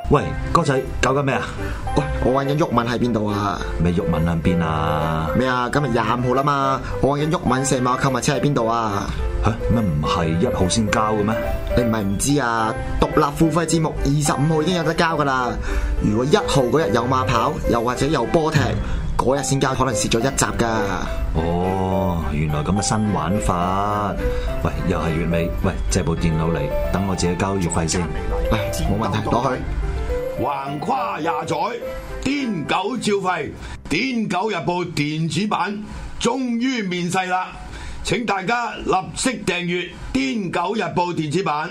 喂，哥仔，搞緊咩啊？ 喂，我揾緊毓民喺邊度啊？ 咩毓民喺邊啊？ 咩啊？今日25號啦嘛，我揾緊毓民射馬購物車喺邊度啊？ 吓，乜唔係1號先交嘅咩？ 你唔係唔知啊？獨立付費節目25號已經有得交噶啦。如果1號嗰日有馬跑，又或者有波踢，嗰日先交，可能蝕咗一集噶。 哦，原來咁嘅新玩法。喂，又係月尾，喂，借部電腦嚟，等我自己交月費先。 喂，冇問題，攞去。 橫跨廿載，癲狗照吠，癲狗日報電子版終於面世啦！請大家立即訂閱癲狗日報電子版。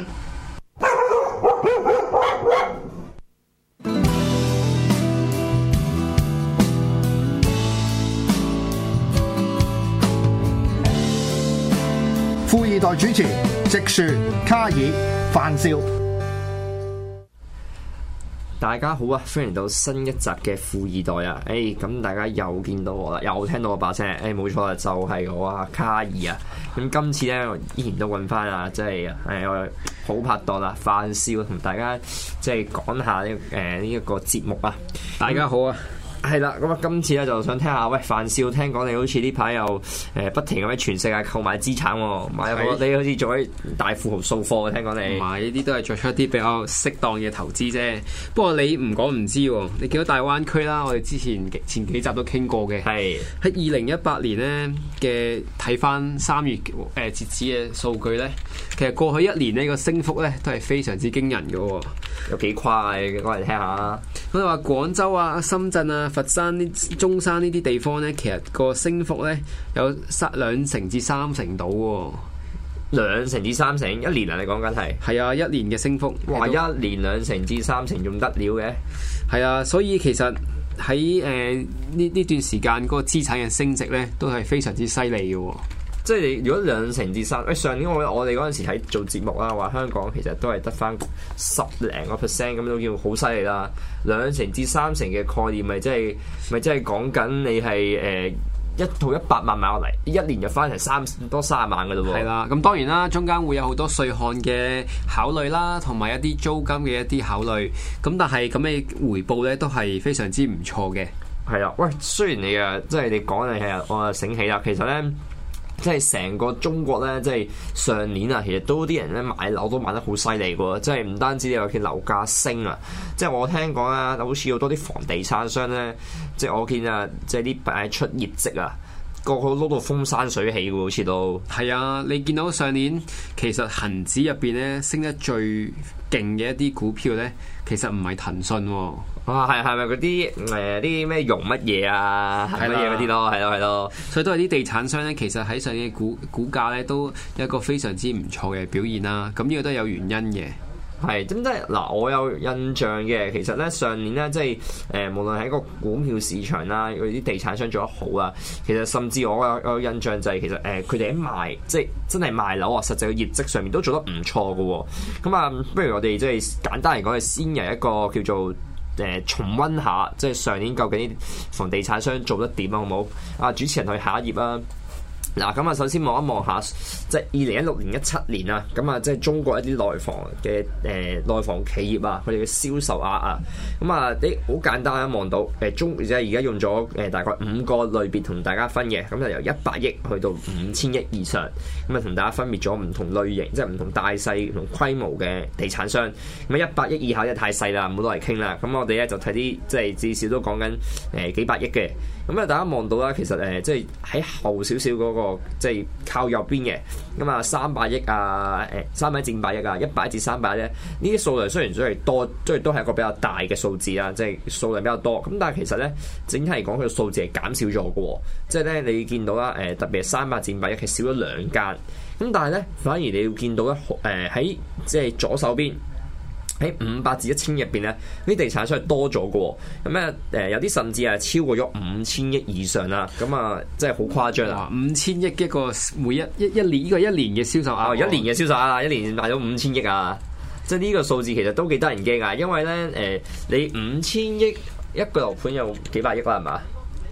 富二代主持直樹、卡爾、范少。 大家好啊，歡迎到新一集嘅富二代啊！咁大家又見到我啦，又聽到我把聲，冇錯啦，就係我啊卡爾啊！咁今次咧，我依然都揾翻啊，即係我好拍檔啦，范少同大家即係講下呢一個節目啊！大家好啊！係啦，咁啊，今次咧就想聽下，喂，范少，聽講你好似呢排又不停咁喺全世界購買資產喎，你好似做啲大富豪掃貨，聽講你。 唔係，呢啲都係作出一啲比較適當嘅投資啫。不過你唔講唔知喎，你見到大灣區啦，我哋之前幾集都傾過嘅。係喺2018年咧嘅睇翻3月截止嘅數據咧，其實過去1年呢個升幅咧都係非常之驚人嘅喎。 有幾誇啊？講嚟聽下。 咁你話廣州啊、深圳啊、佛山、中山呢啲地方咧，其實個升幅咧有2成至3成到喎。 2成至3成，一年啊？你講緊係？ 係啊，1年嘅升幅。 哇！1年2成至3成，仲得了嘅？ 係啊，所以其實喺呢段時間嗰個資產嘅升值咧，都係非常之犀利嘅喎。 即係你如果2成至3，上年我哋嗰陣時喺做節目啦，話香港其實都係得翻10零個%咁，都叫好犀利啦。2成至3成嘅概念，咪即係講緊你係一套100萬買落嚟，1年就翻成多30萬嘅咯喎。 係啦，咁當然啦，中間會有好多稅項嘅考慮啦，同埋一啲租金嘅一啲考慮。咁但係咁嘅回報咧，都係非常之唔錯嘅。 係啦，喂，雖然你即係你講你係我啊醒起啦，其實咧。即係成個中國咧，即係上年啊，其實都啲人咧買樓都買得好犀利喎！即係唔單止你話佢樓價升啊，即係我聽講啊，好似好多啲房地產商咧，即係我見啊，即係呢排出業績啊，個個撈到風生水起喎，好似都係啊！你見到上年其實恆指入邊咧升得最勁嘅一啲股票咧，其實唔係騰訊喎。 啊，係咪嗰啲咩融乜嘢啊，係乜嘢嗰啲咯，係咯， 所以都係啲地產商咧，其實喺上年嘅股價咧都有一個非常之唔錯嘅表現啦。咁呢個都係有原因嘅。 係，咁即係嗱，我有印象嘅，其實咧上年咧即係無論喺個股票市場啦，嗰啲地產商做得好啦，其實甚至我有印象就係其實佢哋喺賣即係真係賣樓啊，實際嘅業績上面都做得唔錯嘅喎。咁啊，不如我哋即係簡單嚟講，係先由一個叫做重溫下，即係上年究竟啲房地產商做得點啊？好唔好？啊，主持人去下一頁啊！嗱，咁啊，首先望一望下，即係2016年、17年啊，咁啊，即係中國一啲內房嘅內房企業啊，佢哋嘅銷售額啊，咁啊，好簡單啊，望到即係而家用咗大概5個類別同大家分嘅，咁就由100億去到5000億以上，咁啊，同大家分別咗唔同類型，即係唔同大細、唔同規模嘅地產商。咁啊，100億以下真係太細啦，唔好攞嚟傾啦。咁我哋咧就睇啲即係至少都講緊幾百億嘅。咁啊，大家望到啦，其實即係喺後少少嗰個即係靠右邊嘅，咁啊300億啊，300至500億啊，100至300億咧，呢啲數量雖然係多，即係都係一個比較大嘅數字啦，即係數量比較多。咁但係其實咧，整體嚟講佢嘅數字係減少咗嘅喎，即係咧你見到啦，特別係300至500億係少咗2間，咁但係咧反而你要見到咧，喺即係左手邊。喺500至1000入邊咧，啲地產商係多咗嘅喎，咁咧有啲甚至係超過咗5000億以上啦，咁啊真係好誇張啊 ！5000億一個每一年呢個1年嘅銷售額， 一年嘅銷售額啊，一年賣到5000億啊！即係呢個數字其實都幾得人驚啊，因為咧你5000億一個樓盤有幾百億啦，係嘛？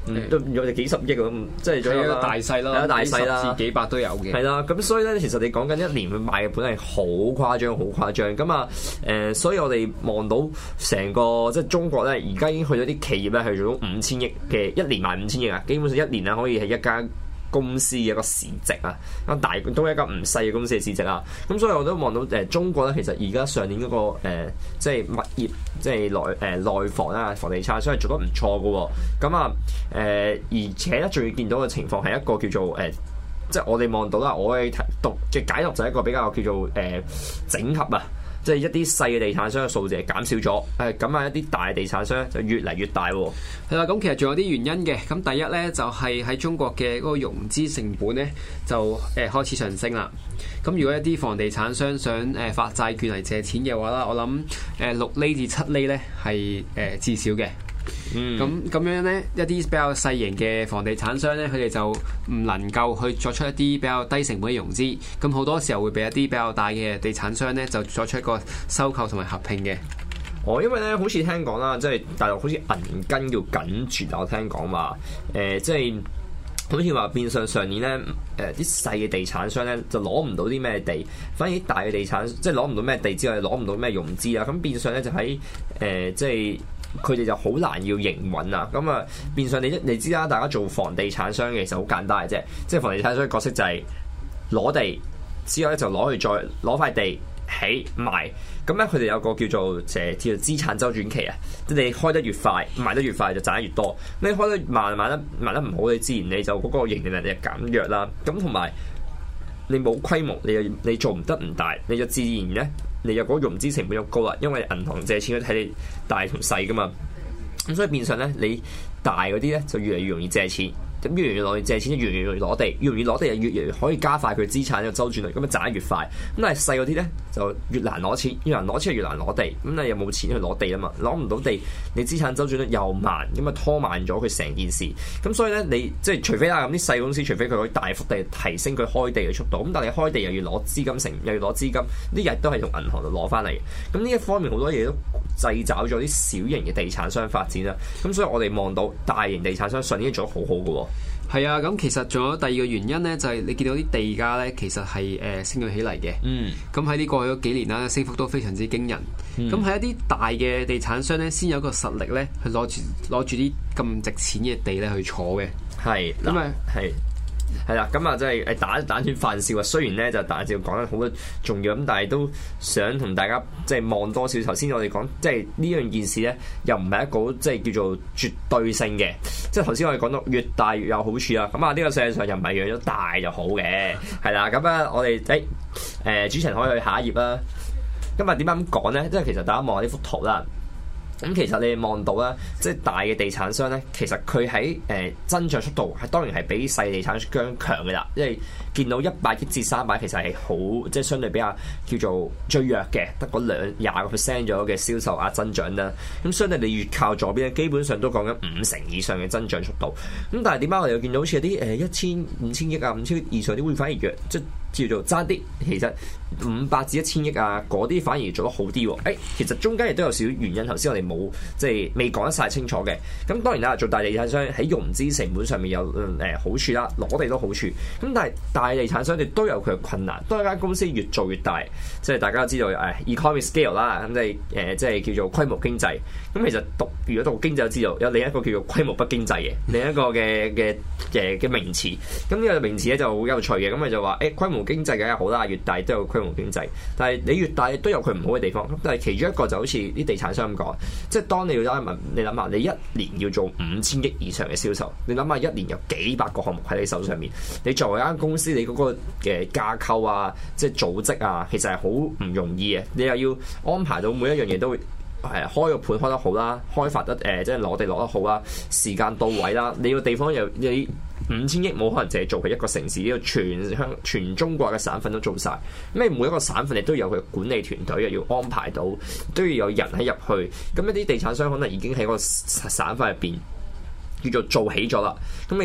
都有幾十億咁，即係有大細咯， 有大細啦， 十至幾百都有嘅。 係啦，咁所以咧，其實你講緊一年佢賣嘅本係好誇張，好誇張。咁啊所以我哋望到成個即係中國咧，而家已經去咗啲企業咧係做到5000億嘅，一年賣5000億啊，基本上一年咧可以係一間公司嘅一個市值啊，咁大都係一間唔細嘅公司嘅市值啊，咁所以我都望到中國咧，其實而家上年嗰個即係物業即係內房啊，房地產商係做得唔錯嘅喎，咁啊而且咧仲要見到嘅情況係一個叫做即係我哋望到啦，我嘅讀嘅解讀就係一個比較叫做整合啊。即係一啲細嘅地產商嘅數字係減少咗，咁啊一啲大嘅地產商就越嚟越大喎。 係啦，咁其實仲有啲原因嘅。咁第一咧就係喺中國嘅嗰個融資成本咧就開始上升啦。咁如果一啲房地產商想發債券嚟借錢嘅話啦，我諗6厘至7厘咧係至少嘅。咁樣咧，一啲比較細型嘅房地產商咧，佢哋就唔能夠去作出一啲比較低成本嘅融資，咁好多時候會俾一啲比較大嘅地產商咧，就作出一個收購同埋合併嘅。 因為咧，好似聽講啦，即係大陸好似銀根要緊絕，我聽講話，即係好似話變相上年咧，啲細嘅地產商咧就攞唔到啲咩地，反而啲大嘅地產即係攞唔到咩地之外，攞唔到咩融資啊，咁變相咧就喺即係。佢哋就好難要營運啊！咁啊，變相你知啦，大家做房地產商嘅其實好簡單嘅啫，即係房地產商嘅角色就係攞地之後咧就攞去再攞塊地起賣，咁咧佢哋有個叫做資產周轉期啊，即係你開得越快，賣得越快就賺得越多。你開得慢，賣得唔好，你自然你就嗰個盈利能力就減弱啦。咁同埋你冇規模，你做唔得唔大，你就自然咧。你有嗰個融資成本又高啦，因為銀行借錢都睇你大同細噶嘛，咁所以變相咧，你大嗰啲咧就越嚟越容易借錢，咁越嚟越容易借錢，越嚟越容易攞地，越容易攞地就越嚟越可以加快佢資產嘅周轉率，咁啊賺得越快。咁但係細嗰啲咧就越難攞錢，越難攞錢越難攞地，咁你又冇錢去攞地啊嘛，攞唔到地，你資產周轉率又慢，咁啊拖慢咗佢成件事。咁所以咧，你即係除非啦，咁啲細公司，除非佢可以大幅地提升佢開地嘅速度，咁但係你開地又要攞資金又要攞資金，呢日都係從銀行度攞翻嚟。咁呢一方面好多嘢都掣肘咗啲小型嘅地產商發展啦。咁所以我哋望到大型地產商上年做得好好嘅喎。 係啊，咁其實仲有第二個原因咧，就係你見到啲地價咧，其實係升咗起嚟嘅。咁喺呢過去嗰幾年啦，升幅都非常之驚人。咁喺一啲大嘅地產商咧，先有一個實力咧，去攞住啲咁值錢嘅地咧去坐嘅。 係，咁啊係。係啦，咁啊，即係打斷飯笑啊。雖然咧就大照講得好重要，咁但係都想同大家即係望多少。頭先我哋講即係呢樣件事咧，又唔係一個即係叫做絕對性嘅。即係頭先我哋講到越大越有好處啦。咁啊，呢個世界上又唔係養咗大就好嘅，係啦。咁啊，我哋主持人可以去下一頁啦。今日點解咁講咧？即係其實大家望下呢幅圖啦。咁其實你望到啦，即係大嘅地產商咧，其實佢喺增長速度係當然係比細地產商強嘅啦，因為見到100億至300億其實係好即係相對比較叫做最弱嘅，得嗰20% 咗嘅銷售額增長啦。咁相對你越靠左邊咧，基本上都講緊50%以上嘅增長速度。咁但係點解我哋又見到好似有啲1000、5000億啊、5000億以上啲會反而弱，即叫做爭啲，其實500至1000億啊，嗰啲反而做得好啲喎。其實中間亦都有少少原因，頭先我哋冇即係未講得晒清楚嘅。咁當然啦，做大地產商喺融資成本上面有好處啦，攞地都好處。咁但係大地產商亦都有佢嘅困難。當一間公司越做越大，即係大家都知道economy scale 啦，咁即係叫做規模經濟。咁其實如果讀經濟就知道有另一個叫做規模不經濟嘅另一個嘅名詞。咁呢個名詞咧就好有趣嘅。咁佢就話規模經濟梗係好啦，越大都有規模經濟，但係你越大都有佢唔好嘅地方。咁但係其中一個就好似啲地產商咁講，即係當你要你諗下，你一年要做5000億以上嘅銷售，你諗下一年有幾百個項目喺你手上面，你作為一間公司，你嗰個嘅架構啊，即係組織啊，其實係好唔容易嘅。你又要安排到每一樣嘢都會開個盤開得好啦，開發得即係攞地攞得好啦，時間到位啦，你個地方又你5000億冇可能淨係做佢一個城市，呢個全中國嘅省份都做晒。咁你每一個省份你都有佢管理團隊，又要安排到，都要有人喺入去。咁一啲地產商可能已經喺個省份入邊叫做做起咗啦。咁你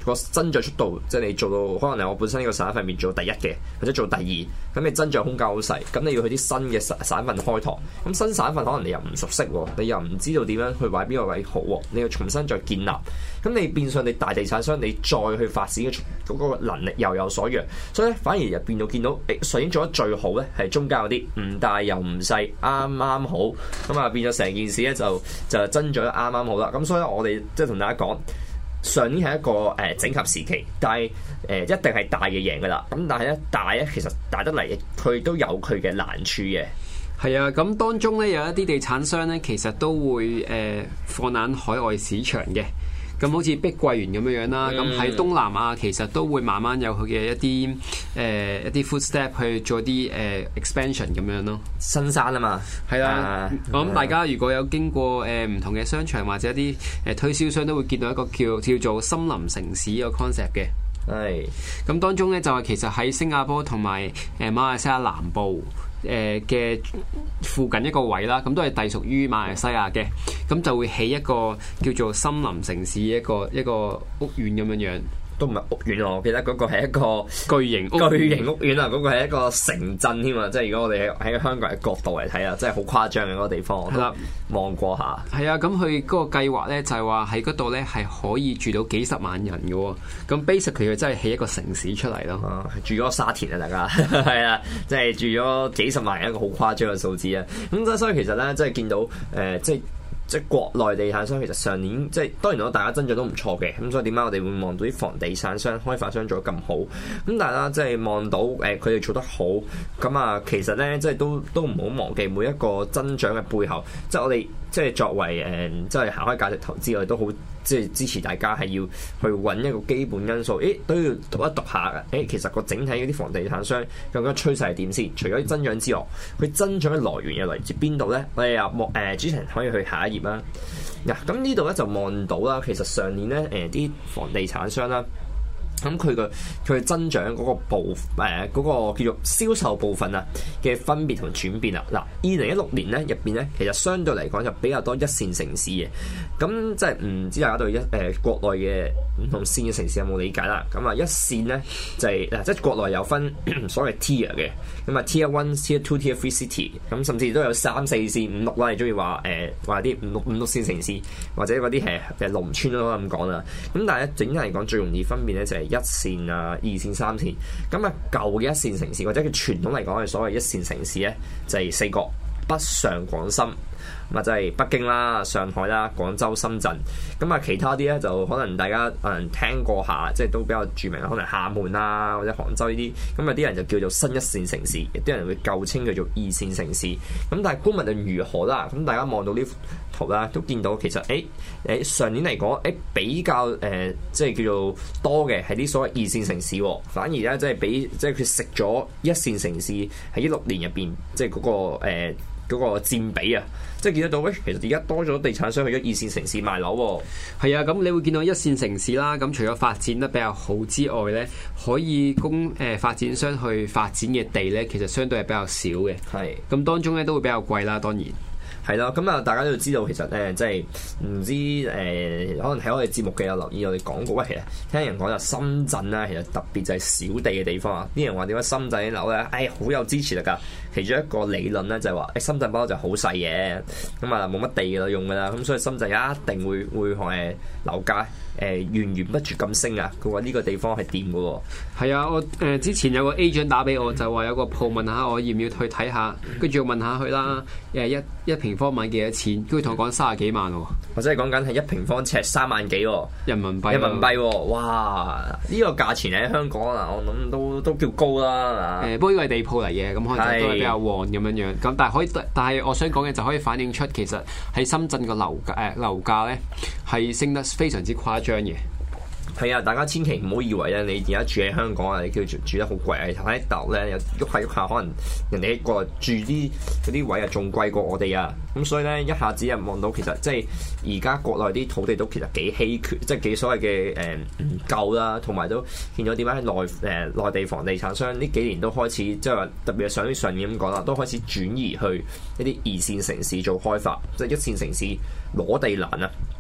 個增長速度，即係你做到可能係我本身呢個省份面做第一嘅，或者做第二，咁你增長空間好細，咁你要去啲新嘅省份開拓，咁新省份可能你又唔熟悉喎，你又唔知道點樣去擺邊個位好喎，你要重新再建立，咁你變相你大地產商你再去發展嘅嗰個能力又有所弱，所以咧反而入邊度見到上年做得最好咧係中間嗰啲唔大又唔細，啱啱好，咁啊變咗成件事咧就增長得啱啱好啦，咁所以我哋即係同大家講。上年係一個整合時期，但係一定係大嘅贏㗎啦。咁但係咧大咧其實大得嚟，佢都有佢嘅難處嘅。 係啊，咁當中咧有一啲地產商咧，其實都會放眼海外市場嘅。咁好似碧桂園咁樣啦，咁喺東南亞其實都會慢慢有佢嘅一啲 footstep 去做啲expansion 咁樣咯。 新山啊嘛， 係啦。我諗大家如果有經過唔同嘅商場或者一啲推銷商，都會見到一個叫做森林城市個 concept 嘅。係。咁當中咧就係其實喺新加坡同埋馬來西亞南部嘅附近一個位啦，咁都係隸屬於馬來西亞嘅，咁就會起一個叫做森林城市一個屋苑咁樣樣。 都唔係屋苑，我記得嗰個係一個巨型屋苑啊！嗰個係一個城鎮添啊！即係如果我哋喺香港人嘅角度嚟睇啊，真係好誇張嘅嗰個地方，我都望過下。 係啊，咁佢嗰個計劃咧就係話喺嗰度咧係可以住到幾十萬人嘅喎。咁 basically 佢真係起一個城市出嚟咯。 住咗沙田啊，大家係啊，即係住咗幾十萬人，一個好誇張嘅數字啊！咁所以其實咧，即係見到即係國內地產商其實上年即係當然大家增長都唔錯嘅，咁所以點解我哋會望到啲房地產商、開發商做得咁好？咁但係啦，即係望到佢哋做得好，咁啊其實咧即係都唔好忘記每一個增長嘅背後，即係我哋即係作為即係行開價值投資，我哋都好即係支持大家係要去揾一個基本因素，都要讀一讀下嘅。其實個整體嗰啲房地產商究竟趨勢係點先？除咗增長之外，佢增長嘅來源又嚟自邊度咧？我哋又主持人可以去下一頁啦。嗱，咁呢度咧就望到啦，其實上年咧啲房地產商啦。咁佢增長嗰個嗰個叫做銷售部分啊嘅分別同轉變啦。嗱，2016年咧入邊咧，其實相對嚟講就比較多一線城市嘅。咁即係唔知大家對國內嘅唔同線嘅城市有冇理解啦？咁啊一線咧就係即係國內有分所謂 tier 嘅。咁啊 tier 1、tier 2、tier 3 city， 咁甚至都有3、4線、5、6啦。你中意話啲5、6線城市，或者嗰啲係農村都咁講啦。咁但係咧整體嚟講，最容易分辨咧就係一線啊、2線、3線。咁啊舊嘅一線城市或者佢傳統嚟講嘅所謂一線城市咧，就係4個：北上廣深。咁啊，就係北京啦、上海啦、廣州、深圳。咁啊，其他啲咧就可能大家聽過下，即係都比較著名，可能廈門啦或者杭州呢啲。咁有啲人就叫做新一線城市，有啲人會舊稱叫做二線城市。咁但係官民論如何啦？咁大家望到呢幅圖啦，都見到其實上年嚟講比較即係叫做多嘅係啲所謂二線城市，反而咧即係佢食咗一線城市喺16年入邊，即係嗰個佔比啊，即係見得到其實而家多咗地產商去咗二線城市賣樓喎。 係啊，咁你會見到一線城市啦，咁除咗發展得比較好之外咧，可以供發展商去發展嘅地咧，其實相對係比較少嘅。係，咁當中咧都會比較貴啦，當然。 係啦，咁啊，大家都知道其實咧，即係唔知可能喺我哋節目嘅有留意我哋講過，其實聽人講就深圳啦，其實特別就係小地嘅地方啊。啲人話點解深圳啲樓咧，好有支持力㗎。其中一個理論咧就係話，深圳不嬲就好細嘅，咁啊冇乜地㗎用㗎啦，咁所以深圳一定會樓價源源不絕咁升啊！佢話呢個地方係掂㗎喎。係啊，我之前有個 agent 打俾我，就話有個鋪問下我要唔要去睇下，跟住我問下佢啦，一平方米幾多錢？跟住同我講30幾萬喎。 我真係講緊係1平方尺3萬幾喎， 人民幣。 哇！呢個價錢喺香港啊，我諗都叫高啦。 不過呢個係地鋪嚟嘅，咁可能都係比較旺咁樣樣。咁但係我想講嘅就可以反映出其實喺深圳個樓價咧係升得非常之誇張嘅。 係啊，大家千祈唔好以為咧，你而家住喺香港啊，你叫住得好貴啊！喺大陸咧，又喐下，可能人哋過嚟住嗰啲位啊，仲貴過我哋啊！咁所以咧，一下子又望到其實即係而家國內啲土地都其實幾稀缺，即係幾所謂嘅唔夠啦，同埋都見到點解內地房地產商呢幾年都開始即係話特別係上年咁講啦，都開始轉移去一啲二線城市做開發，即係一線城市攞地難啊！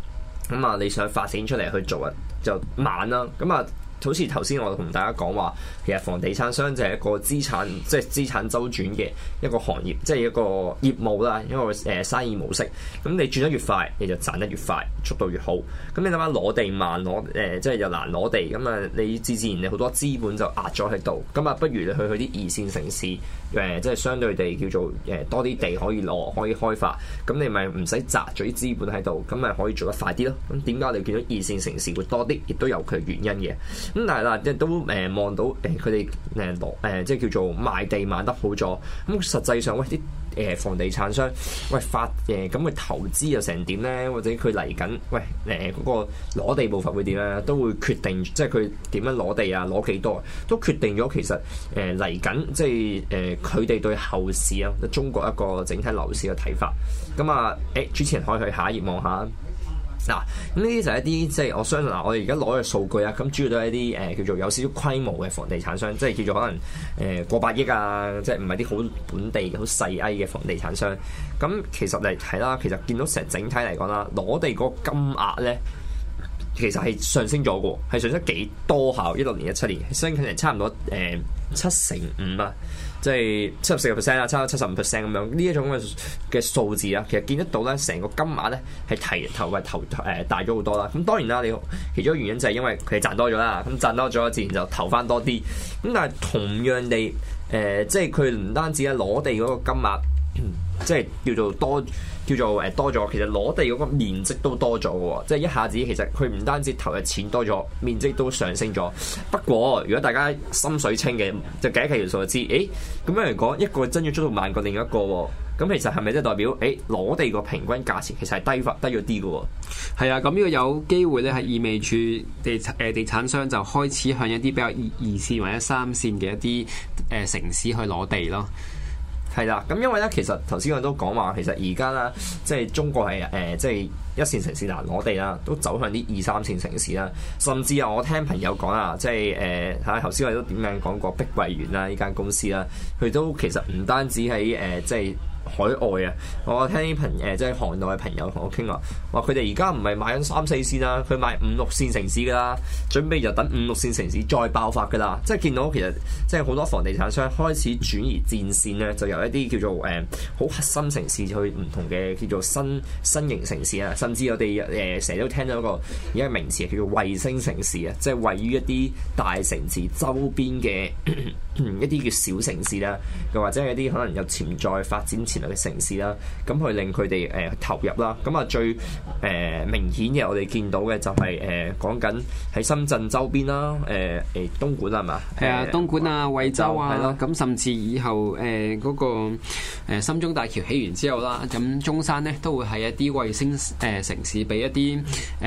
咁啊你想發展出嚟去做啊就慢啦，咁啊。好似頭先我同大家講話，其實房地產商就係一個資產周轉嘅一個行業，即係一個業務啦，一個生意模式。咁你轉得越快，你就賺得越快，速度越好。咁你諗下攞地慢即係又難攞地，咁啊你自然你好多資本就壓咗喺度。咁啊不如你去啲二線城市，即係相對地叫做多啲地可以攞，可以開發。咁你咪唔使擲咗啲資本喺度，咁咪可以做得快啲咯。咁點解你見到二線城市會多啲，亦都有佢原因嘅。咁但係啦，即係都望到佢哋即係叫做賣地賣得好咗。咁實際上喂啲房地產商發咁佢投資又成點咧？或者佢嚟緊嗰個攞地步伐會點咧？都會決定即係佢點樣攞地啊，攞幾多都決定咗其實嚟緊即係佢哋對後市啊，中國一個整體樓市嘅睇法。咁啊主持人可以去下一頁望下。嗱，咁呢啲就係一啲即係我相信我哋而家攞嘅數據啊，咁主要都係一啲叫做有少少規模嘅房地產商，即係叫做可能過百億啊，即係唔係啲好本地好細 A 嘅房地產商。咁其實嚟睇啦，其實見到成整體嚟講啦，攞地嗰個金額咧，其實係上升咗嘅，係上升幾多下？16年、17年升緊差唔多7成5啊！即係74%啦，差唔多75%咁樣，呢一種嘅數字啊，其實見得到咧，成個金額咧係投大咗好多啦。咁當然啦，你其中一個原因就係因為佢哋賺多咗啦，咁賺多咗自然就投翻多啲。咁但係同樣地，即係佢唔單止係攞地嗰個金額，即係叫做多咗，其實攞地嗰個面積都多咗嘅喎，即係一下子其實佢唔單止投嘅錢多咗，面積都上升咗。不過如果大家心水清嘅，就計一計條數就知，咁樣嚟講，一個增長速度慢過另一個喎，咁其實係咪即係代表攞地個平均價錢其實係低咗啲嘅喎？ 係啊，咁呢個有機會咧係意味住地產商就開始向一啲比較二線或者三線嘅一啲城市去攞地咯。 係啦，咁因為咧，其實頭先我都講話，其實而家啦，即係中國係即係一線城市難攞地啦，都走向啲2、3線城市啦，甚至我聽朋友講啊，即係睇頭先我都點樣講過碧桂園啦呢間公司啦，佢都其實唔單止喺即係海外啊！我聽啲即係行內嘅朋友同我傾話佢哋而家唔係買緊3、4線啦，佢買5、6線城市噶啦，準備就等5、6線城市再爆發噶啦。即係見到其實即係好多房地產商開始轉移戰線咧，就由一啲叫做好核心城市去唔同嘅叫做新型城市啊，甚至我哋成日都聽到一個而家名詞叫做衛星城市啊，即係位於一啲大城市周邊嘅一啲叫小城市啦，又或者係一啲可能有潛在發展潛力嘅城市啦，咁去令佢哋投入啦。咁啊最明顯嘅我哋見到嘅就係講緊喺深圳周邊啦，東莞係嘛？係啊， 東莞啊、惠州啊，係咯。咁甚至以後嗰個深中大橋起完之後啦，咁中山咧都會係一啲衛星城市，俾一啲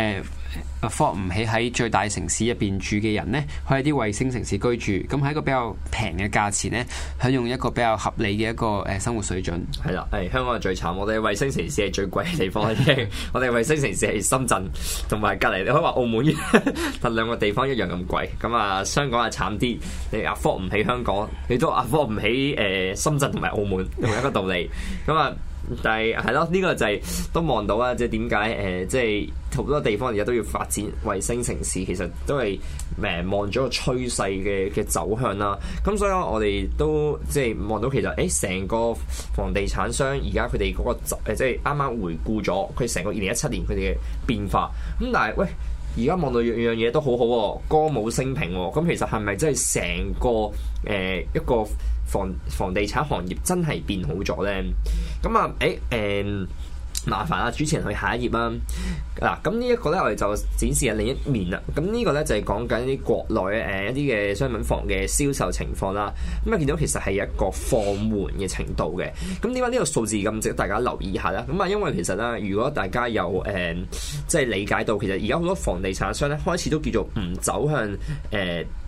afford 唔起喺最大城市入邊住嘅人咧，去一啲衛星城市居住，咁喺一個比較平嘅價錢咧，享用一個比較合理嘅一個生活水準。 係啦，香港係最慘，我哋衛星城市係最貴嘅地方。我哋衛星城市係深圳同埋隔離，你可以話澳門，但兩個地方一樣咁貴。咁啊，香港係慘啲，你 afford 唔起香港，你都 afford 唔起深圳同埋澳門，同一個道理。咁啊。但係係咯，呢個就係都望到啊！即係點解即係好多地方而家都要發展衛星城市，其實都係望咗個趨勢嘅走向啦。咁所以我哋都即係望到其實成個房地產商而家佢哋嗰個即係啱啱回顧咗佢成個2017年佢哋嘅變化。咁但係喂，而家望到樣嘢都好好喎，歌舞升平喎。咁其實係咪真係成個一個房地產行業真係變好咗咧？咁啊麻煩啊主持人去下一頁啦。嗱，咁呢一個咧，我哋就展示下另一面啦。咁呢個咧就係講緊啲國內一啲嘅商品房嘅銷售情況啦。咁啊見到其實係一個放緩嘅程度嘅。咁點解呢個數字咁值得大家留意下咧？咁啊因為其實咧，如果大家有即係理解到，其實而家好多房地產商咧開始都叫做唔走向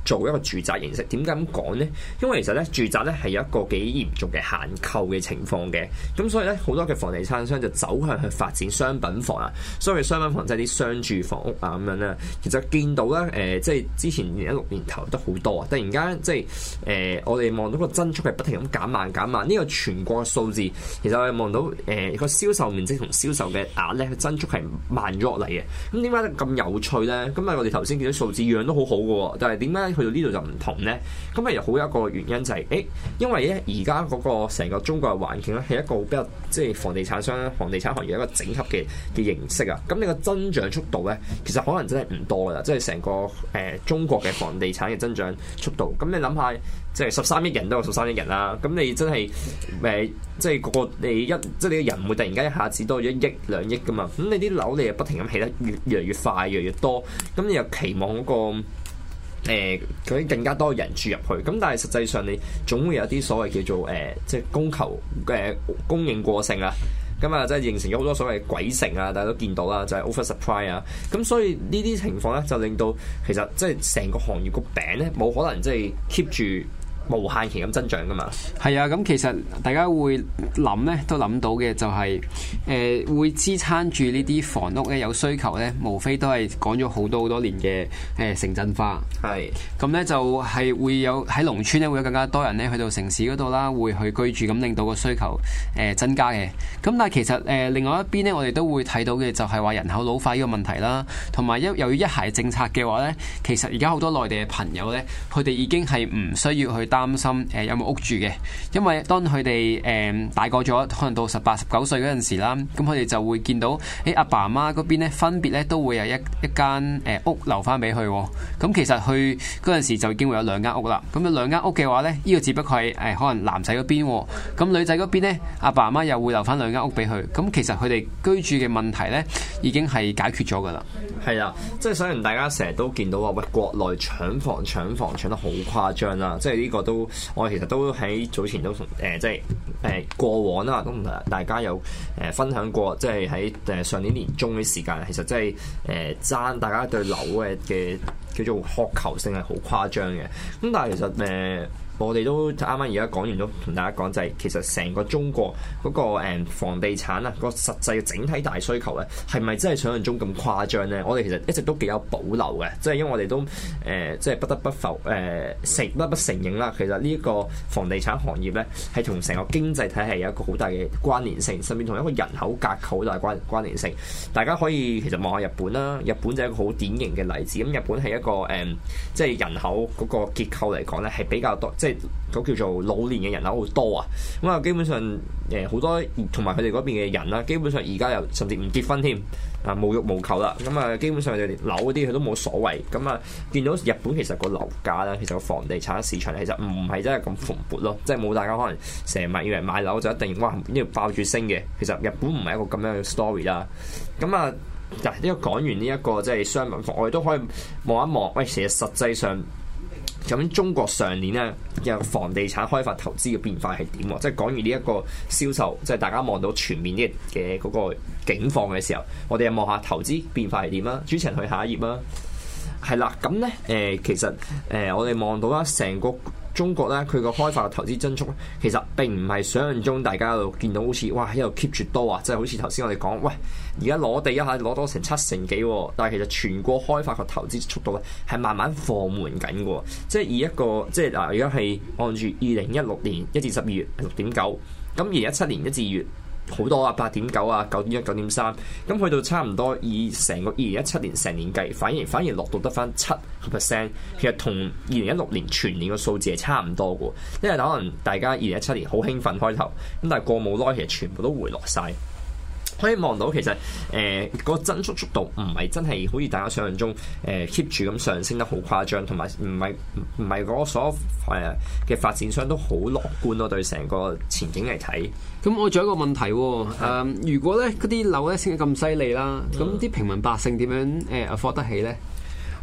做一個住宅形式。點解咁講咧？因為其實咧住宅咧係有一個幾嚴重嘅限購嘅情況嘅，咁所以咧好多嘅房地產商就走向去發展商品房啊。所謂商品房即係啲商住房屋啊咁樣啦。其實見到咧即係之前2016年頭得好多啊，突然間即係我哋望到個增速係不停咁減慢。呢個全國嘅數字，其實我哋望到個銷售面積同銷售嘅額咧，增速係慢咗落嚟嘅。咁點解咁有趣咧？咁我哋頭先見到數字樣都好好嘅喎，但係點解去到呢度就唔同咧？咁又好有一個原因就係因為咧而家嗰個成個中國嘅環境咧係一個比較即係房地產行業一個整合嘅形式啊。咁你個增長速度咧，其實可能真係唔多㗎啦，即係成個中國嘅房地產嘅增長速度。咁你諗下，即係13億人都有13億人啦，咁你真係即係個你即係你個人唔會突然間一下子多咗1億2億噶嘛，咁你啲樓你又不停咁起得越嚟越快，越嚟越多，咁你又期望嗰個佢更加多人住入去，咁但係實際上你總會有啲所謂叫做即係供求供應過剩啊。咁啊，即係形成咗好多所謂鬼城啊，大家都見到啦，就係 over supply 啊。咁所以呢啲情況咧，就令到其實即係成個行業個餅咧，冇可能即係 keep 住無限期咁增長噶嘛。係啊，咁其實大家會諗咧，都諗到嘅就係會支撐住呢啲房屋咧有需求咧，無非都係講咗好多年嘅城鎮化。係。咁咧就係會有喺農村咧會有更加多人咧去到城市嗰度啦，會去居住，咁令到個需求增加嘅。咁但係其實另外一邊咧，我哋都會睇到嘅就係話人口老化呢個問題啦，同埋由於一孩政策嘅話咧，其實而家好多內地嘅朋友咧，佢哋已經係唔需要去擔心有冇屋住嘅，因為當佢哋大個咗，可能到18、19歲嗰陣時啦，咁佢哋就會見到阿爸阿媽嗰邊咧分別咧都會有一間屋留翻俾佢。咁其實佢嗰陣時就已經會有2間屋啦。咁有2間屋嘅話咧，呢個只不過係可能男仔嗰邊，咁女仔嗰邊咧，阿爸阿媽又會留翻2間屋俾佢。咁其實佢哋居住嘅問題咧已經係解決咗噶啦。 係啊，即係雖然大家成日都見到話喂國內搶房搶得好誇張啦，即係呢個都我哋其實都喺早前都同即係過往啦，都同大家有分享過，即係喺上年年中嘅時間，其實即係爭大家對樓嘅叫做渴求性係好誇張嘅。咁但係其實我哋都啱啱而家講完都同大家講，就係其實成個中國嗰個房地產啊，個實際嘅整體大需求咧，係咪真係想象中咁誇張咧？我哋其實一直都幾有保留嘅，即係因為我哋都即係不得不承認啦。其實呢一個房地產行業咧，係同成個經濟體系有一個好大嘅關聯性，甚至同一個人口結構好大關聯性。大家可以其實望下日本啦，日本就係一個好典型嘅例子。咁日本係一個即係人口嗰個結構嚟講咧，係比較多，即係嗰叫做老年嘅人口好多啊。咁啊，基本上好多同埋佢哋嗰邊嘅人啦，基本上而家又甚至唔結婚添啊，無欲無求啦。咁啊，基本上佢哋連樓嗰啲佢都冇所謂。咁啊，見到日本其實個樓價咧，其實個房地產市場其實唔係真係咁蓬勃咯，即係冇大家可能成日以為買樓就一定哇呢度爆住升嘅。其實日本唔係一個咁樣嘅 story 啦。咁啊，呢個講完呢一個即係商品房，我哋都可以望一望，喂，其實實際上。咁中國上年咧有房地產開發投資嘅變化係點？即係講完呢一個銷售，即係大家望到全面嘅嗰個景況嘅時候，我哋又望下投資變化係點啦。主持人去下一頁啦。係啦，咁咧其實我哋望到啦，成個中國咧佢個開發嘅投資增速咧，其實並唔係想象中大家喺度見到好似哇喺度 keep 住多啊，即係好似頭先我哋講，喂而家攞地一下攞多成7成幾，但係其實全國開發個投資速度咧係慢慢放緩緊嘅，即係以一個即係嗱而家係按住2016年1至12月6.9，咁2017年1至2月。好多啊，8.9啊，9.1、9.3，咁去到差唔多以成個2017年成年計，反而落到得翻7%，其實同2016年全年嘅數字係差唔多嘅，因為可能大家2017年好興奮開頭，咁但係過冇耐其實全部都回落晒。可以望到其實個增速度唔係真係好似大家想象中keep 住咁上升得好誇張，同埋唔係嗰所有嘅發展商都好樂觀咯，對成個前景嚟睇。 咁我仲有一個問題喎，如果咧嗰啲樓咧升得咁犀利啦，咁啲平民百姓點樣afford 得起咧？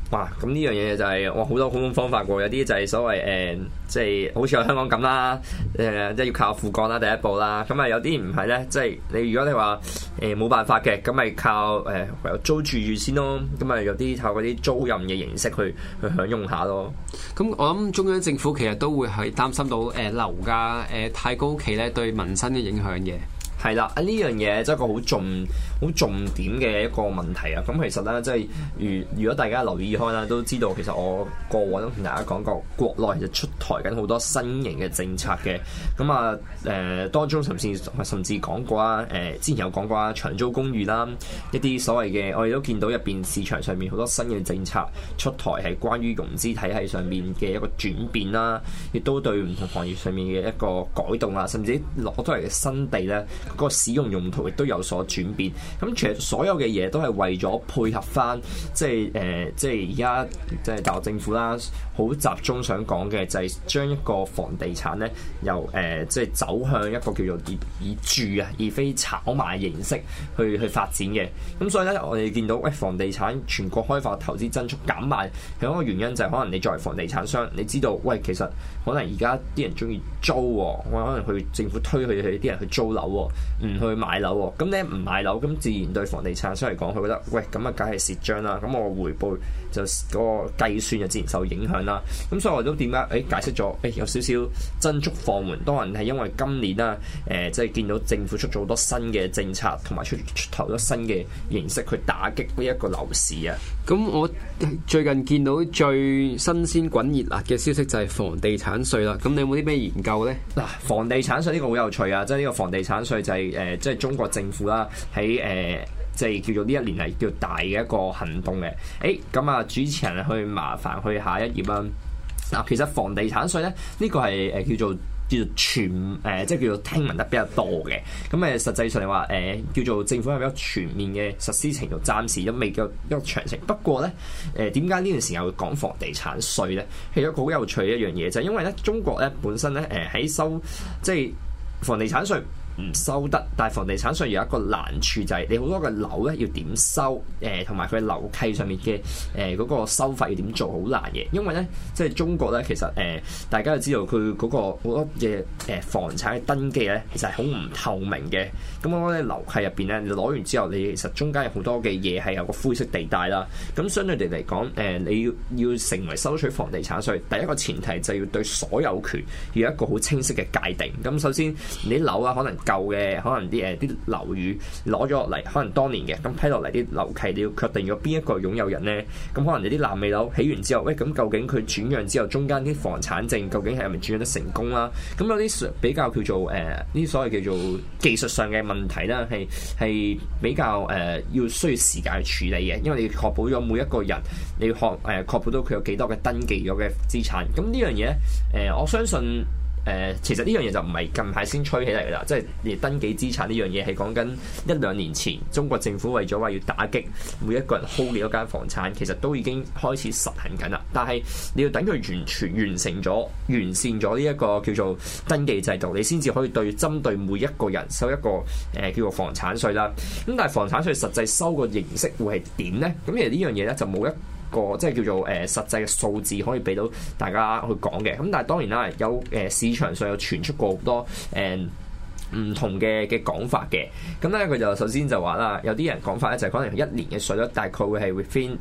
哇！咁呢樣嘢就係哇好多好多方法喎，有啲就係所謂即係好似我香港咁啦，即係要靠父幹啦，第一步啦。咁啊有啲唔係咧，即係你如果你話冇辦法嘅，咁咪靠唯有租住先咯。咁啊有啲靠嗰啲租賃嘅形式去享用下咯。 咁我諗中央政府其實都會係擔心到樓價太高企咧對民生嘅影響嘅。 係啦，呢樣嘢真係一個好重點嘅一個問題啊！咁其實咧，即係如果大家留意開啦，都知道其實我過往都同大家講過，國內其實出台緊好多新型嘅政策嘅。咁啊當中甚至講過啊，之前有講過啊，長租公寓啦，一啲所謂嘅我哋都見到入邊市場上面好多新嘅政策出台，係關於融資體系上面嘅一個轉變啦，亦都對唔同行業上面嘅一個改動啊，甚至攞出嚟嘅新地咧。個使用用途亦都有所轉變，咁其實所有嘅嘢都係為咗配合翻，即係而家即係大陸政府啦，好集中想講嘅就係將一個房地產咧，由即係走向一個叫做以住啊，而非炒賣形式去發展嘅。咁所以咧，我哋見到房地產全國開發投資增速減慢，其中一個原因就係可能你作為房地產商，你知道其實可能而家啲人中意租，我可能去政府推佢哋啲人去租樓。唔去買樓喎，咁你唔買樓，咁自然對房地產商嚟講，佢覺得咁啊，梗係蝕張啦，咁我回報就嗰個計算就自然受影響啦。咁所以我都點解解釋咗有少少增速放緩，當然係因為今年啦，即係見到政府出咗好多新嘅政策，同埋出台咗新嘅形式去打擊呢一個樓市啊。 咁我最近見到最新鮮滾熱辣嘅消息就係房地產稅啦。咁你有冇啲咩研究咧？嗱， 房地產稅呢個好有趣啊，即係呢個房地產稅就係即係中國政府啦喺即係叫做呢一年係叫大嘅一個行動嘅。咁啊，主持人去麻煩去下一頁啦。嗱，其實房地產稅咧，呢個係叫做全即係叫做聽聞得比較多嘅。咁實際上嚟話叫做政府係比較全面嘅實施程度，暫時都未夠一個詳情。不過咧點解呢段時間會講房地產稅咧？係一個好有趣嘅一樣嘢，就係因為咧中國咧本身咧喺收即係房地產稅唔收得，但係房地產稅有一個難處就係你好多嘅樓咧要點收，同埋佢樓契上面嘅嗰個收費要點做好難嘅，因為咧即係中國咧其實大家都知道佢嗰個好多嘅房產嘅登記咧其實係好唔透明嘅，咁我覺得樓契入邊咧你攞完之後，你其實中間有好多嘅嘢係有個灰色地帶啦，咁相對地嚟講你要成為收取房地產稅，第一個前提就係要對所有權要有一個好清晰嘅界定。咁首先你啲樓啊可能舊嘅，可能啲樓宇攞咗落嚟，可能當年嘅咁批落嚟啲樓契，你要確定咗邊一個擁有人咧？咁可能有啲爛尾樓起完之後，咁究竟佢轉讓之後，中間啲房產證究竟係咪轉讓得成功啦？咁有啲比較叫做呢啲所謂叫做技術上嘅問題啦，係比較要需要時間去處理嘅，因為你要確保咗每一個人，你要確保到佢有幾多嘅登記咗嘅資產。咁呢樣嘢我相信。其實呢樣嘢就唔係近排先吹起嚟㗎啦，即係你登記資產呢樣嘢係講緊1-2年前，中國政府為咗話要打擊每一個人 hold 嘅嗰間房產，其實都已經開始實行緊啦。但係你要等佢完全完善咗呢一個叫做登記制度，你先至可以針對每一個人收一個叫做房產稅啦。咁但係房產稅實際收個形式會係點咧？咁其實呢樣嘢咧就冇一個即係叫做實際嘅數字可以俾到大家去講嘅，咁但係當然啦，有市場上有傳出過好多唔同嘅講法嘅，咁咧佢就首先就話啦，有啲人講法咧就係可能1年嘅稅率大概會係 within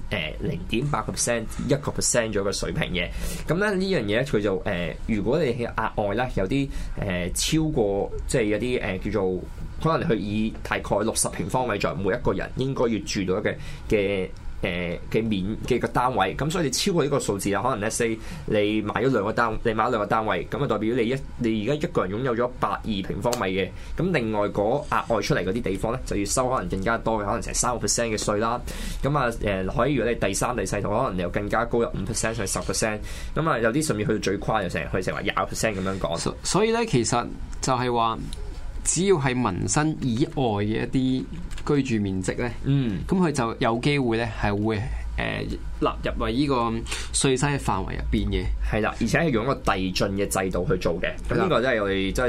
0.8% 1% 咗個水平嘅，咁咧呢樣嘢咧佢就如果你額外咧有啲超過即係有啲叫做可能去以大概60平方米左右，每一個人應該要住到嘅面嘅個單位，咁所以你超過呢個數字啊，可能咧 say 你買咗兩個單位，咁啊代表你而家一個人擁有咗82平方米嘅，咁另外嗰額外出嚟嗰啲地方咧就要收可能更加多嘅，可能成3% 嘅稅啦，咁啊可以如果你第三第四套可能有更加高有5%上 10%， 咁啊有啲甚至去到最誇就可以成為20% 咁樣講。 所以咧其實就係話，只要係民生以外嘅一啲居住面積咧，咁佢就有機會咧係會納入為呢個稅收嘅範圍入邊嘅。 係啦，而且係用一個遞進嘅制度去做嘅。咁呢個真係我哋真係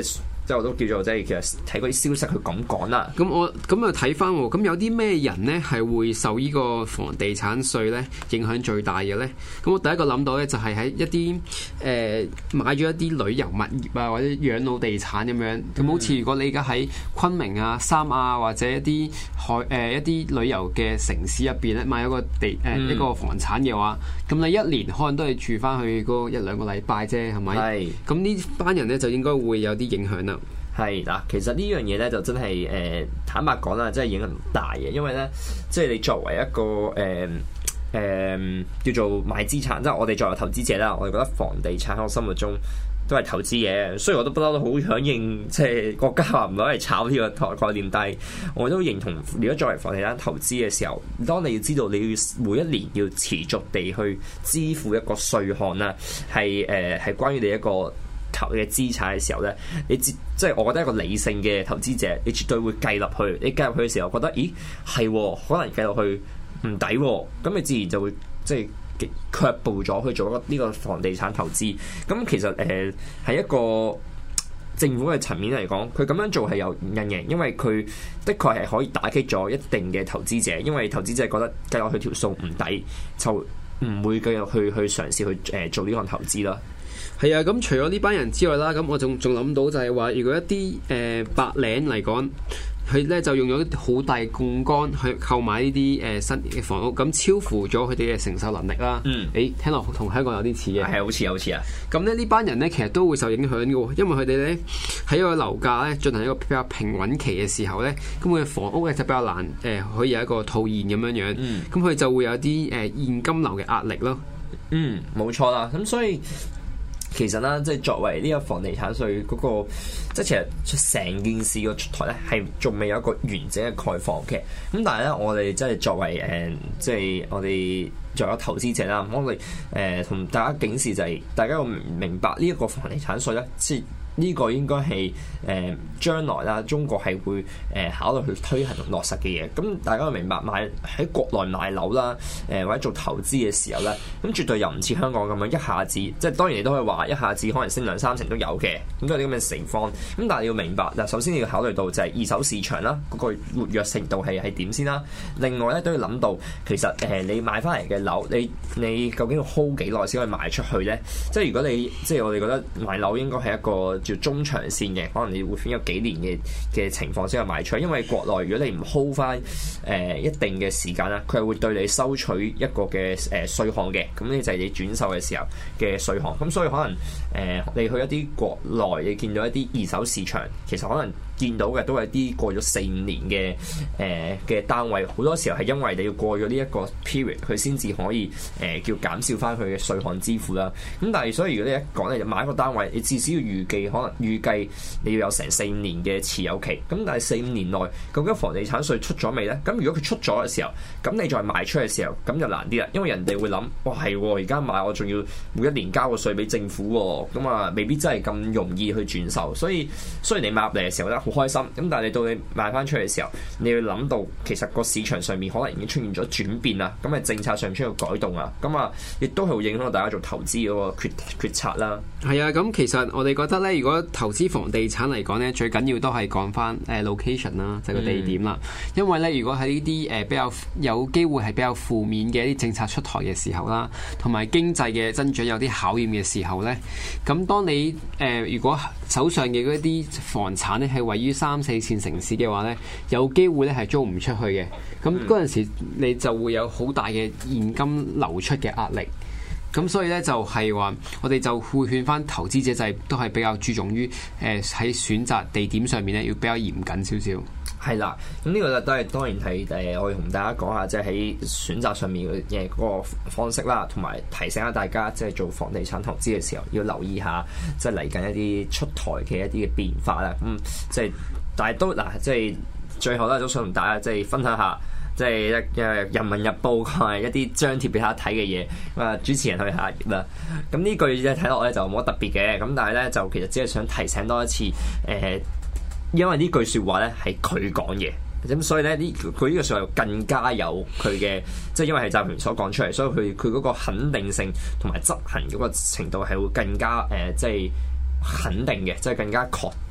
即係我都叫做即係其實睇嗰啲消息佢咁講啦。 咁我咁啊睇翻喎，咁有啲咩人咧係會受呢個房地產稅咧影響最大嘅咧？咁我第一個諗到咧就係喺一啲買咗一啲旅遊物業啊或者養老地產咁樣。咁好似如果你而家喺昆明啊、三亞或者一啲一啲旅遊嘅城市入邊咧買咗個一個房產嘅話，咁你一年可能都係住翻去嗰一兩個禮拜啫，係咪？係。咁呢班人咧就應該會有啲影響啦。 係嗱，其實呢樣嘢咧就真係坦白講啦，真係影響唔大嘅，因為咧即係你作為一個叫做買資產，即係我哋作為投資者啦，我哋覺得房地產喺我心目中都係投資嘅。雖然我都不嬲都好響應，即係國家話唔攞嚟炒呢個概念，但係我都認同，如果作為房地產投資嘅時候，當你要知道你要每一年要持續地去支付一個稅項啦，係關於你一個投嘅資產嘅時候咧，你即係我覺得一個理性嘅投資者，你絕對會計入去。你計入去嘅時候，覺得咦係可能計落去唔抵，咁你自然就會即係卻步咗去做呢個房地產投資。咁其實係一個政府嘅層面嚟講，佢咁樣做係有原因嘅，因為佢的確係可以打擊咗一定嘅投資者，因為投資者覺得計落去條數唔抵，就唔會繼續去嘗試去做呢項投資啦。 係啊，咁除咗呢班人之外啦，咁我仲諗到就係話，如果一啲白領嚟講，佢咧就用咗好大槓桿去購買呢啲新嘅房屋，咁超乎咗佢哋嘅承受能力啦。聽落同香港有啲似嘅，係好似啊。咁咧呢班人咧其實都會受影響嘅喎，因為佢哋咧喺個樓價咧進行一個比較平穩期嘅時候咧，咁佢嘅房屋咧就比較難可以有一個套現咁樣樣，咁佢就會有啲現金流嘅壓力咯。 冇錯啦，咁所以。其實啦，即係作為呢個房地產稅嗰個，即係其實成件事個出台咧，係仲未有一個完整嘅概況嘅。咁但係咧，我哋即係作為即係我哋作為投資者啦，我哋同大家警示就係，大家要明白呢一個房地產稅咧，即係呢個應該係將來啦，中國係會考慮去推行同落實嘅嘢。咁大家要明白喺國內買樓啦，或者做投資嘅時候咧，咁絕對又唔似香港咁樣一下子，即係當然你都可以話一下子可能升2-3成都有嘅，咁都有啲咁嘅情況。咁但係你要明白嗱，首先你要考慮到就係二手市場啦，嗰個活躍程度係點先啦。另外咧都要諗到，其實你買翻嚟嘅樓，你究竟要 hold 幾耐先可以賣出去咧？即係如果你即係我哋覺得買樓應該係一個叫中長線嘅，可能你會有幾年嘅情況先有賣出，因為國內如果你唔 hold 翻一定嘅時間啦，佢係會對你收取一個嘅稅項嘅，咁呢就係你轉售嘅時候嘅稅項。咁所以可能你去一啲國內，你見到一啲二手市場，其實可能見到嘅都係啲過咗4-5年嘅單位，好多時候係因為你要過咗呢一個 period， 佢先至可以叫減少翻佢嘅稅項支付啦。咁但係所以如果你一講你就買一個單位，你至少要預計你要有成4-5年嘅持有期。咁但係4-5年內究竟房地產稅出咗未咧？咁如果佢出咗嘅時候，咁你再賣出嘅時候，咁就難啲啦，因為人哋會諗，哇係，而家買我仲要每一年交個稅俾政府，咁啊未必真係咁容易去轉售。所以雖然你買入嚟嘅時候覺得好開心，咁但係你到你賣翻出去嘅時候，你要諗到其實個市場上面可能已經出現咗轉變啦，咁啊政策上出現改動啊，咁啊亦都係會影響到大家做投資嗰個決策啦。 係啊，咁其實我哋覺得咧，如果投資房地產嚟講咧，最緊要都係講翻location 啦，就係個地點啦。因為咧，如果喺呢啲比較有機會係比較負面嘅一啲政策出台嘅時候啦，同埋經濟嘅增長有啲考驗嘅時候咧，咁當你如果手上嘅嗰啲房產咧係位於3-4線城市嘅話咧，有機會咧係租唔出去嘅。咁嗰陣時你就會有好大嘅現金流出嘅壓力。咁所以咧就係話，我哋就會勸翻投資者就係都係比較注重於喺選擇地點上面咧要比較嚴謹少少。 係啦，咁呢個都係當然係我要同大家講下，即係喺選擇上面嘅嗰個方式啦，同埋提醒下大家，即係做房地產投資嘅時候要留意下，即係嚟緊一啲出台嘅一啲嘅變化啦。咁即係，但係都嗱，即係最後咧都想同大家即係分享下。即係人民日報係一啲張貼俾大家睇嘅嘢，咁啊主持人去下頁啦。咁呢句嘢睇落咧就冇乜特別嘅，咁但係咧就其實只係想提醒多一次，因為呢句説話咧係佢講嘅，咁所以咧佢呢個説話更加有佢嘅，即係因為係習近平所講出嚟，所以佢嗰個肯定性同埋執行嗰個程度係會更加即係肯定嘅，即係更加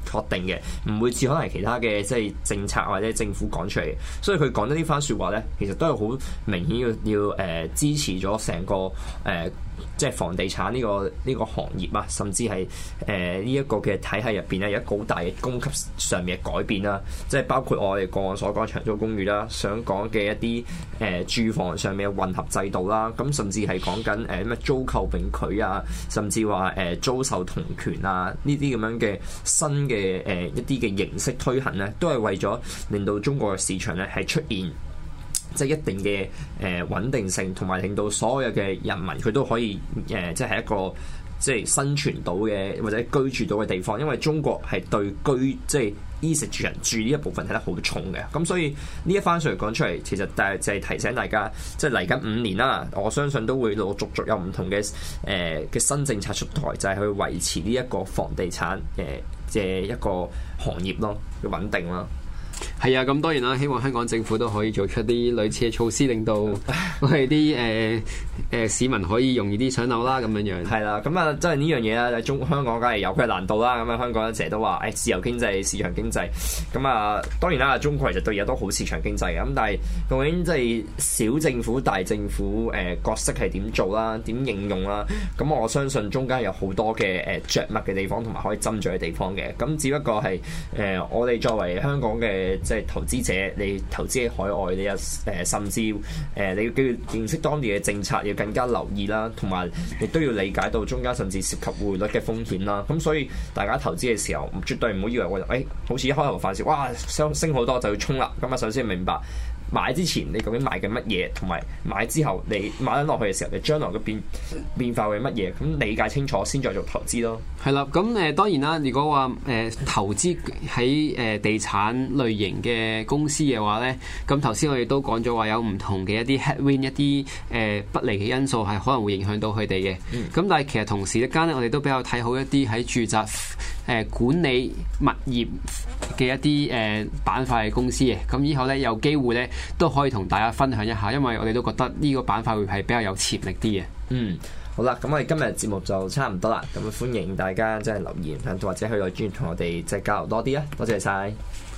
確定嘅，唔會似可能其他嘅即係政策或者政府講出嚟嘅。所以佢講得呢番説話咧，其實都係好明顯要支持咗成個即係房地產呢個行業啊，甚至係呢一個嘅體系入邊咧有一個好大嘅供給上面嘅改變啦，即係包括我哋個案所講長租公寓啦，想講嘅一啲住房上面嘅混合制度啦，咁甚至係講緊咩租購並舉啊，甚至話租售同權啊呢啲咁樣嘅新嘅一啲嘅形式推行咧，都係為咗令到中國嘅市場咧係出現即係一定嘅穩定性，同埋令到所有嘅人民佢都可以即係一個即係生存到嘅或者居住到嘅地方，因為中國係對即係衣食住行住呢一部分睇得好重嘅，咁所以呢一番説嚟講出嚟，其實就係提醒大家，即係嚟緊5年啦，我相信都會陸續有唔同嘅新政策出台，就係去維持呢一個房地產嘅一個行業咯嘅穩定咯。 係啊，咁當然啦，希望香港政府都可以做出啲類似嘅措施，令到我哋啲市民可以容易啲上樓啦，咁樣樣。係啦，咁啊，即係呢樣嘢啦，香港梗係有佢嘅難度啦。咁啊，香港成日都話自由經濟、市場經濟。咁啊，當然啦，中國其實對而家都好市場經濟嘅。咁但係究竟即係小政府、大政府角色係點做啦？點應用啦？咁我相信中間有好多嘅着墨嘅地方，同埋可以斟酌嘅地方嘅。咁只不過係我哋作為香港嘅即係投資者，你投資喺海外，你又甚至你要認識當地嘅政策，要更加留意啦，同埋亦都要理解到中間甚至涉及匯率嘅風險啦。咁所以大家投資嘅時候，絕對唔好以為好似一開頭發燒，哇升好多就要衝啦。咁啊，首先明白買之前你究竟買緊乜嘢，同埋買之後你買緊落去嘅時候，你將來嘅變化會乜嘢？咁理解清楚先再做投資咯。 係啦，咁當然啦，如果話投資喺地產類型嘅公司嘅話咧，咁頭先我哋都講咗話有唔同嘅一啲 headwind 一啲不利嘅因素係可能會影響到佢哋嘅。咁但係其實同時間咧，我哋都比較睇好一啲喺住宅管理物業嘅一啲板塊嘅公司嘅。咁以後咧有機會咧都可以同大家分享一下，因為我哋都覺得呢個板塊會係比較有潛力啲嘅。 好啦，咁我哋今日節目就差唔多啦。咁歡迎大家即係留言，或者去到專業同我哋即係交流多啲啊！多謝晒。